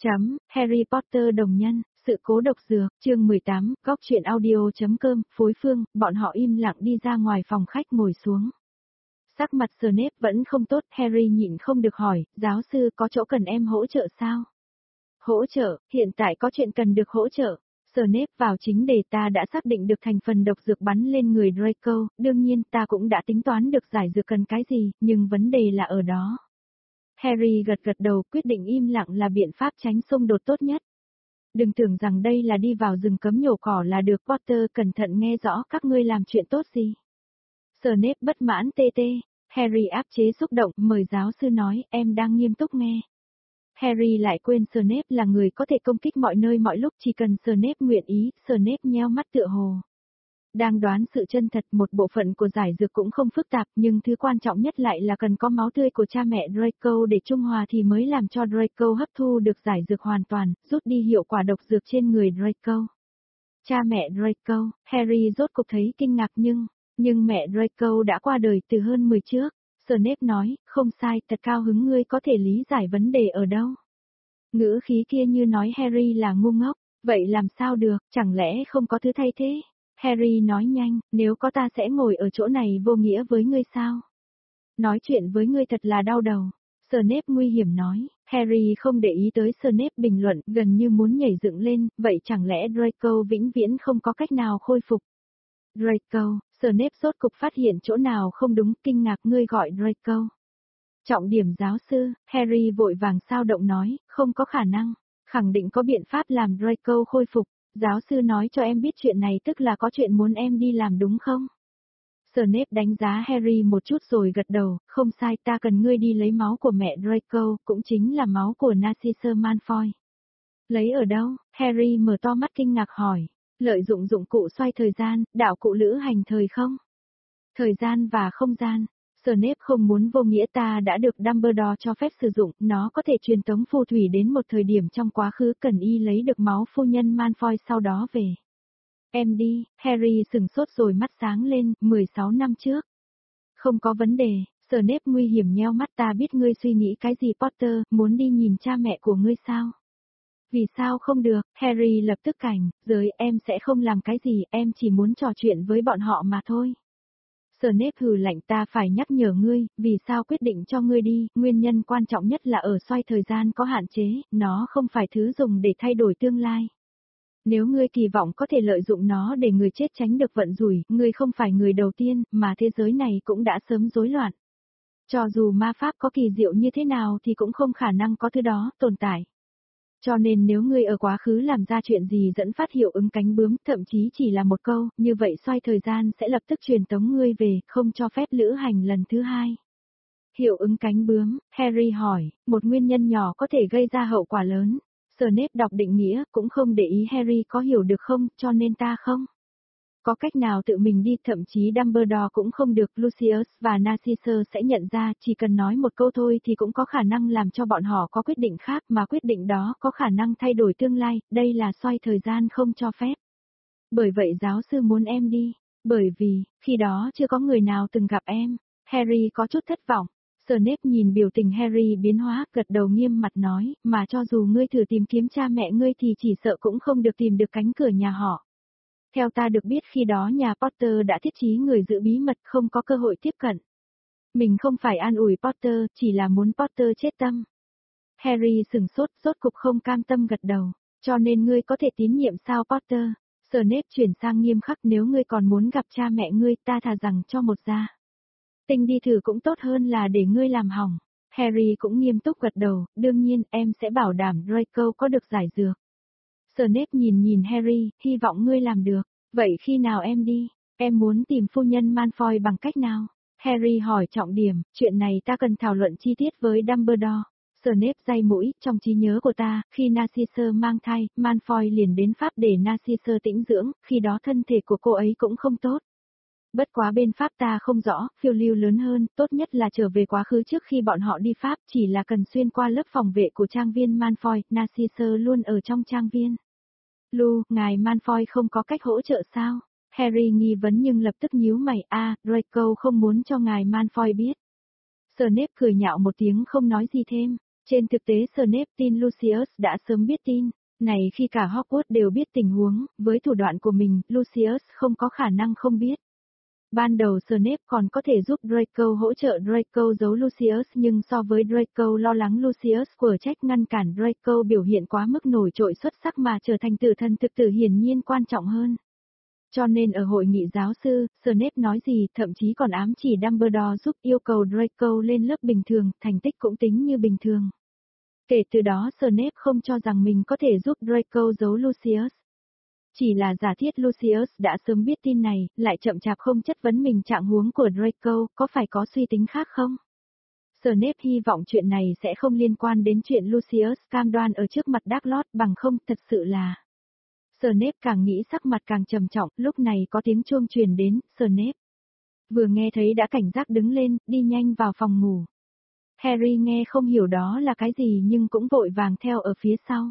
Harry Potter đồng nhân, sự cố độc dược, chương 18, góc truyện audio.com, phối phương, bọn họ im lặng đi ra ngoài phòng khách ngồi xuống. Sắc mặt Snape vẫn không tốt, Harry nhịn không được hỏi, giáo sư có chỗ cần em hỗ trợ sao? Hỗ trợ, hiện tại có chuyện cần được hỗ trợ. Snape vào chính đề, ta đã xác định được thành phần độc dược bắn lên người Draco, đương nhiên ta cũng đã tính toán được giải dược cần cái gì, nhưng vấn đề là ở đó. Harry gật gật đầu, quyết định im lặng là biện pháp tránh xung đột tốt nhất. Đừng tưởng rằng đây là đi vào rừng cấm nhổ cỏ là được, Potter cẩn thận nghe rõ các ngươi làm chuyện tốt gì. Snape bất mãn tê tê. Harry áp chế xúc động, mời giáo sư nói, em đang nghiêm túc nghe. Harry lại quên Snape là người có thể công kích mọi nơi mọi lúc, chỉ cần Snape nguyện ý. Snape nheo mắt tựa hồ đang đoán sự chân thật, một bộ phận của giải dược cũng không phức tạp, nhưng thứ quan trọng nhất lại là cần có máu tươi của cha mẹ Draco để trung hòa thì mới làm cho Draco hấp thu được giải dược hoàn toàn, rút đi hiệu quả độc dược trên người Draco. Cha mẹ Draco, Harry rốt cục thấy kinh ngạc, nhưng mẹ Draco đã qua đời từ hơn 10 trước. Snape nói, không sai, thật cao hứng, ngươi có thể lý giải vấn đề ở đâu. Ngữ khí kia như nói Harry là ngu ngốc, vậy làm sao được, chẳng lẽ không có thứ thay thế? Harry nói nhanh, nếu có ta sẽ ngồi ở chỗ này vô nghĩa với ngươi sao? Nói chuyện với ngươi thật là đau đầu. Snape nguy hiểm nói. Harry không để ý tới Snape bình luận, gần như muốn nhảy dựng lên, vậy chẳng lẽ Draco vĩnh viễn không có cách nào khôi phục? Draco, Snape rốt cục phát hiện chỗ nào không đúng, kinh ngạc, ngươi gọi Draco. Trọng điểm giáo sư, Harry vội vàng sao động nói, không có khả năng, khẳng định có biện pháp làm Draco khôi phục. Giáo sư nói cho em biết chuyện này tức là có chuyện muốn em đi làm đúng không? Snape đánh giá Harry một chút rồi gật đầu, không sai, ta cần ngươi đi lấy máu của mẹ Draco, cũng chính là máu của Narcissa Malfoy. Lấy ở đâu? Harry mở to mắt kinh ngạc hỏi, lợi dụng dụng cụ xoay thời gian, đạo cụ lữ hành thời không? Thời gian và không gian. Snape không muốn vô nghĩa, ta đã được Dumbledore cho phép sử dụng, nó có thể truyền tống phù thủy đến một thời điểm trong quá khứ, cần y lấy được máu phu nhân Malfoy sau đó về. Em đi, Harry sừng sốt rồi mắt sáng lên, 16 năm trước. Không có vấn đề, Snape nguy hiểm nheo mắt, ta biết ngươi suy nghĩ cái gì Potter, muốn đi nhìn cha mẹ của ngươi sao? Vì sao không được, Harry lập tức cảnh, em sẽ không làm cái gì, em chỉ muốn trò chuyện với bọn họ mà thôi. Snape hừ lạnh, ta phải nhắc nhở ngươi, vì sao quyết định cho ngươi đi, nguyên nhân quan trọng nhất là ở xoay thời gian có hạn chế, nó không phải thứ dùng để thay đổi tương lai. Nếu ngươi kỳ vọng có thể lợi dụng nó để người chết tránh được vận rủi, ngươi không phải người đầu tiên, mà thế giới này cũng đã sớm rối loạn. Cho dù ma pháp có kỳ diệu như thế nào thì cũng không khả năng có thứ đó tồn tại. Cho nên nếu ngươi ở quá khứ làm ra chuyện gì dẫn phát hiệu ứng cánh bướm, thậm chí chỉ là một câu, như vậy xoay thời gian sẽ lập tức truyền tống ngươi về, không cho phép lữ hành lần thứ hai. Hiệu ứng cánh bướm, Harry hỏi, một nguyên nhân nhỏ có thể gây ra hậu quả lớn. Snape đọc định nghĩa, cũng không để ý Harry có hiểu được không, cho nên ta không có cách nào tự mình đi, thậm chí Dumbledore cũng không được, Lucius và Narcissa sẽ nhận ra, chỉ cần nói một câu thôi thì cũng có khả năng làm cho bọn họ có quyết định khác, mà quyết định đó có khả năng thay đổi tương lai, đây là xoay thời gian không cho phép. Bởi vậy giáo sư muốn em đi, bởi vì, khi đó chưa có người nào từng gặp em. Harry có chút thất vọng. Snape nhìn biểu tình Harry biến hóa, gật đầu nghiêm mặt nói, mà cho dù ngươi thử tìm kiếm cha mẹ ngươi thì chỉ sợ cũng không được tìm được cánh cửa nhà họ. Theo ta được biết khi đó nhà Potter đã thiết trí người giữ bí mật, không có cơ hội tiếp cận. Mình không phải an ủi Potter, chỉ là muốn Potter chết tâm. Harry sừng sốt, rốt cục không cam tâm gật đầu. Cho nên ngươi có thể tín nhiệm sao Potter? Snape chuyển sang nghiêm khắc, nếu ngươi còn muốn gặp cha mẹ ngươi, ta thà rằng cho một gia tinh đi thử cũng tốt hơn là để ngươi làm hỏng. Harry cũng nghiêm túc gật đầu, đương nhiên em sẽ bảo đảm Draco có được giải dược. Snape nhìn Harry, hy vọng ngươi làm được. Vậy khi nào em đi? Em muốn tìm phu nhân Malfoy bằng cách nào? Harry hỏi trọng điểm, chuyện này ta cần thảo luận chi tiết với Dumbledore. Snape day mũi, trong trí nhớ của ta, khi Narcissa mang thai, Malfoy liền đến Pháp để Narcissa tĩnh dưỡng, khi đó thân thể của cô ấy cũng không tốt. Bất quá bên Pháp ta không rõ, phiêu lưu lớn hơn, tốt nhất là trở về quá khứ trước khi bọn họ đi Pháp, chỉ là cần xuyên qua lớp phòng vệ của trang viên Malfoy, Narcissa luôn ở trong trang viên. Ngài Malfoy không có cách hỗ trợ sao? Harry nghi vấn nhưng lập tức nhíu mày, Draco không muốn cho ngài Malfoy biết. Snape cười nhạo một tiếng không nói gì thêm. Trên thực tế Snape tin Lucius đã sớm biết tin, này khi cả Hogwarts đều biết tình huống, với thủ đoạn của mình, Lucius không có khả năng không biết. Ban đầu Snape còn có thể giúp Draco hỗ trợ Draco giấu Lucius nhưng so với Draco lo lắng Lucius của trách ngăn cản Draco biểu hiện quá mức nổi trội xuất sắc mà trở thành tử thần thực tử hiển nhiên quan trọng hơn. Cho nên ở hội nghị giáo sư, Snape nói gì thậm chí còn ám chỉ Dumbledore giúp yêu cầu Draco lên lớp bình thường, thành tích cũng tính như bình thường. Kể từ đó Snape không cho rằng mình có thể giúp Draco giấu Lucius. Chỉ là giả thiết Lucius đã sớm biết tin này, lại chậm chạp không chất vấn mình trạng huống của Draco, có phải có suy tính khác không? Snape hy vọng chuyện này sẽ không liên quan đến chuyện Lucius cam đoan ở trước mặt Dumbledore, bằng không thật sự là... Snape càng nghĩ sắc mặt càng trầm trọng, lúc này có tiếng chuông truyền đến, Snape. Vừa nghe thấy đã cảnh giác đứng lên, đi nhanh vào phòng ngủ. Harry nghe không hiểu đó là cái gì nhưng cũng vội vàng theo ở phía sau.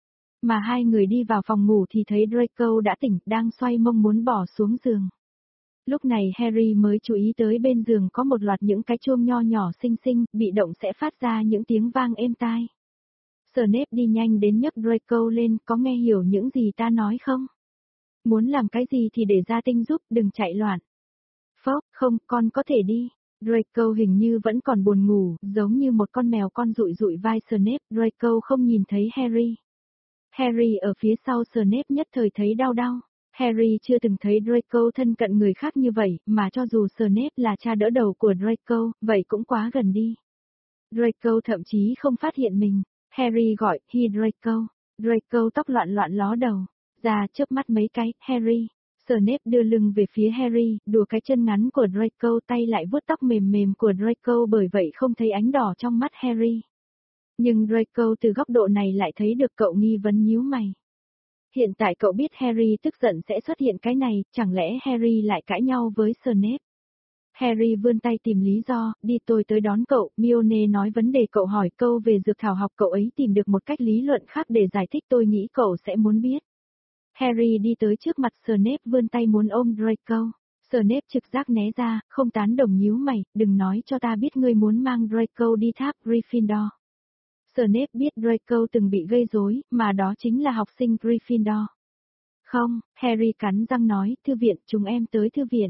Mà hai người đi vào phòng ngủ thì thấy Draco đã tỉnh, đang xoay mông muốn bỏ xuống giường. Lúc này Harry mới chú ý tới bên giường có một loạt những cái chuông nho nhỏ xinh xinh, bị động sẽ phát ra những tiếng vang êm tai. Snape đi nhanh đến nhấc Draco lên, có nghe hiểu những gì ta nói không? Muốn làm cái gì thì để gia tinh giúp, đừng chạy loạn. Phốc, không, con có thể đi. Draco hình như vẫn còn buồn ngủ, giống như một con mèo con dụi dụi vai Snape, Draco không nhìn thấy Harry. Harry ở phía sau Snape nhất thời thấy đau đau. Harry chưa từng thấy Draco thân cận người khác như vậy, mà cho dù Snape là cha đỡ đầu của Draco, vậy cũng quá gần đi. Draco thậm chí không phát hiện mình. Harry gọi, hi Draco. Draco tóc loạn loạn ló đầu. Ra chớp mắt mấy cái, Harry. Snape đưa lưng về phía Harry, đùa cái chân ngắn của Draco tay lại vuốt tóc mềm mềm của Draco bởi vậy không thấy ánh đỏ trong mắt Harry. Nhưng Draco từ góc độ này lại thấy được cậu nghi vấn nhíu mày. Hiện tại cậu biết Harry tức giận sẽ xuất hiện cái này, chẳng lẽ Harry lại cãi nhau với Snape? Harry vươn tay tìm lý do, đi tôi tới đón cậu, Hermione nói vấn đề cậu hỏi câu về dược thảo học cậu ấy tìm được một cách lý luận khác để giải thích tôi nghĩ cậu sẽ muốn biết. Harry đi tới trước mặt Snape vươn tay muốn ôm Draco. Snape trực giác né ra, không tán đồng nhíu mày, đừng nói cho ta biết ngươi muốn mang Draco đi tháp Gryffindor. Snape biết Draco từng bị gây rối, mà đó chính là học sinh Gryffindor. Không, Harry cắn răng nói, thư viện, chúng em tới thư viện.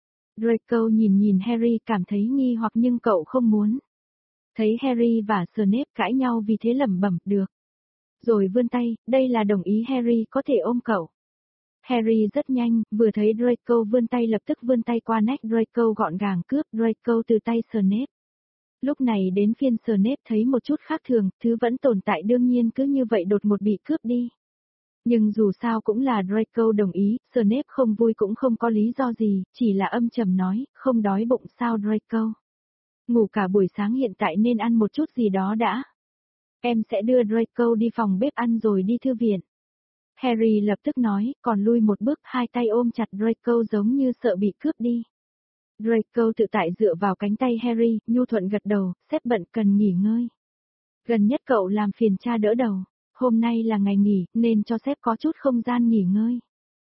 Draco nhìn Harry cảm thấy nghi hoặc nhưng cậu không muốn. Thấy Harry và Snape cãi nhau vì thế lẩm bẩm, được. Rồi vươn tay, đây là đồng ý Harry có thể ôm cậu. Harry rất nhanh, vừa thấy Draco vươn tay lập tức vươn tay qua nách Draco gọn gàng cướp Draco từ tay Snape. Lúc này đến phiên Snape thấy một chút khác thường, thứ vẫn tồn tại đương nhiên cứ như vậy đột ngột bị cướp đi. Nhưng dù sao cũng là Draco đồng ý, Snape không vui cũng không có lý do gì, chỉ là âm trầm nói, không đói bụng sao Draco. Ngủ cả buổi sáng hiện tại nên ăn một chút gì đó đã. Em sẽ đưa Draco đi phòng bếp ăn rồi đi thư viện. Harry lập tức nói, còn lui một bước hai tay ôm chặt Draco giống như sợ bị cướp đi. Draco tự tại dựa vào cánh tay Harry, nhu thuận gật đầu, sếp bận cần nghỉ ngơi. Gần nhất cậu làm phiền cha đỡ đầu, hôm nay là ngày nghỉ, nên cho sếp có chút không gian nghỉ ngơi.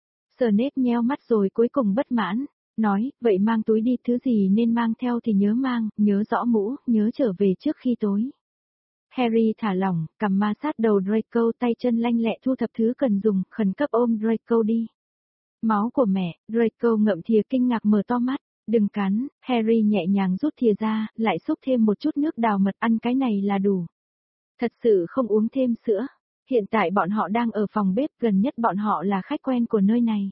Snape nheo mắt rồi cuối cùng bất mãn, nói, vậy mang túi đi, thứ gì nên mang theo thì nhớ mang, nhớ rõ mũ, nhớ trở về trước khi tối. Harry thả lỏng, cầm ma sát đầu Draco tay chân lanh lẹ thu thập thứ cần dùng, khẩn cấp ôm Draco đi. Máu của mẹ, Draco ngậm thìa kinh ngạc mở to mắt, đừng cắn, Harry nhẹ nhàng rút thìa ra, lại xúc thêm một chút nước đào mật ăn cái này là đủ. Thật sự không uống thêm sữa. Hiện tại bọn họ đang ở phòng bếp, gần nhất bọn họ là khách quen của nơi này.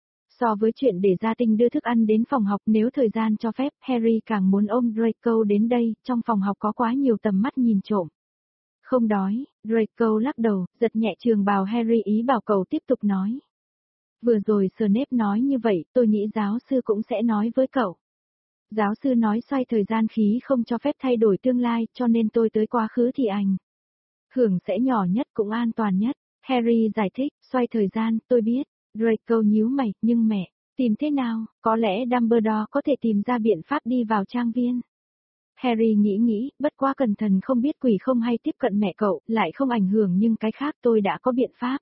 So với chuyện để gia tinh đưa thức ăn đến phòng học nếu thời gian cho phép, Harry càng muốn ôm Draco đến đây, trong phòng học có quá nhiều tầm mắt nhìn trộm. Không đói, Draco lắc đầu, giật nhẹ trường bào Harry ý bảo cậu tiếp tục nói. Vừa rồi Snape nói như vậy, tôi nghĩ giáo sư cũng sẽ nói với cậu. Giáo sư nói xoay thời gian khí không cho phép thay đổi tương lai, cho nên tôi tới quá khứ thì ảnh hưởng sẽ nhỏ nhất cũng an toàn nhất. Harry giải thích, xoay thời gian, tôi biết. Draco nhíu mày, nhưng mẹ, tìm thế nào, có lẽ Dumbledore có thể tìm ra biện pháp đi vào trang viên. Harry nghĩ, bất quá cẩn thận không biết quỷ không hay tiếp cận mẹ cậu, lại không ảnh hưởng nhưng cái khác tôi đã có biện pháp.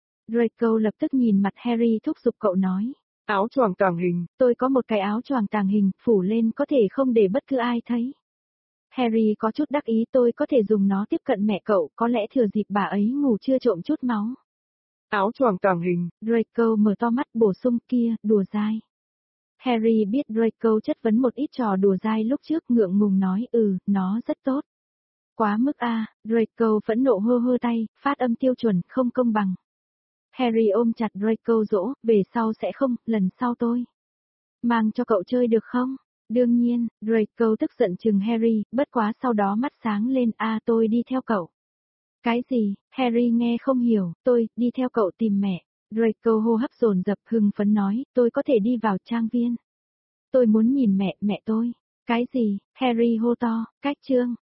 Draco lập tức nhìn mặt Harry thúc giục cậu nói. Áo choàng tàng hình. Tôi có một cái áo choàng tàng hình, phủ lên có thể không để bất cứ ai thấy. Harry có chút đắc ý, tôi có thể dùng nó tiếp cận mẹ cậu, có lẽ thừa dịp bà ấy ngủ chưa trộm chút máu. Áo choàng tàng hình. Draco mở to mắt bổ sung, kia, đùa dai. Harry biết Draco chất vấn một ít trò đùa dai lúc trước, ngượng ngùng nói, nó rất tốt. Quá mức a, Draco phẫn nộ hơ hơ tay, phát âm tiêu chuẩn, không công bằng. Harry ôm chặt Draco dỗ, về sau sẽ không, lần sau tôi mang cho cậu chơi được không? Đương nhiên, Draco tức giận chừng Harry, bất quá sau đó mắt sáng lên, tôi đi theo cậu. Cái gì? Harry nghe không hiểu, tôi, đi theo cậu tìm mẹ. Draco hô hấp dồn dập hưng phấn nói, tôi có thể đi vào trang viên. Tôi muốn nhìn mẹ tôi. Cái gì? Harry hô to, cách chương.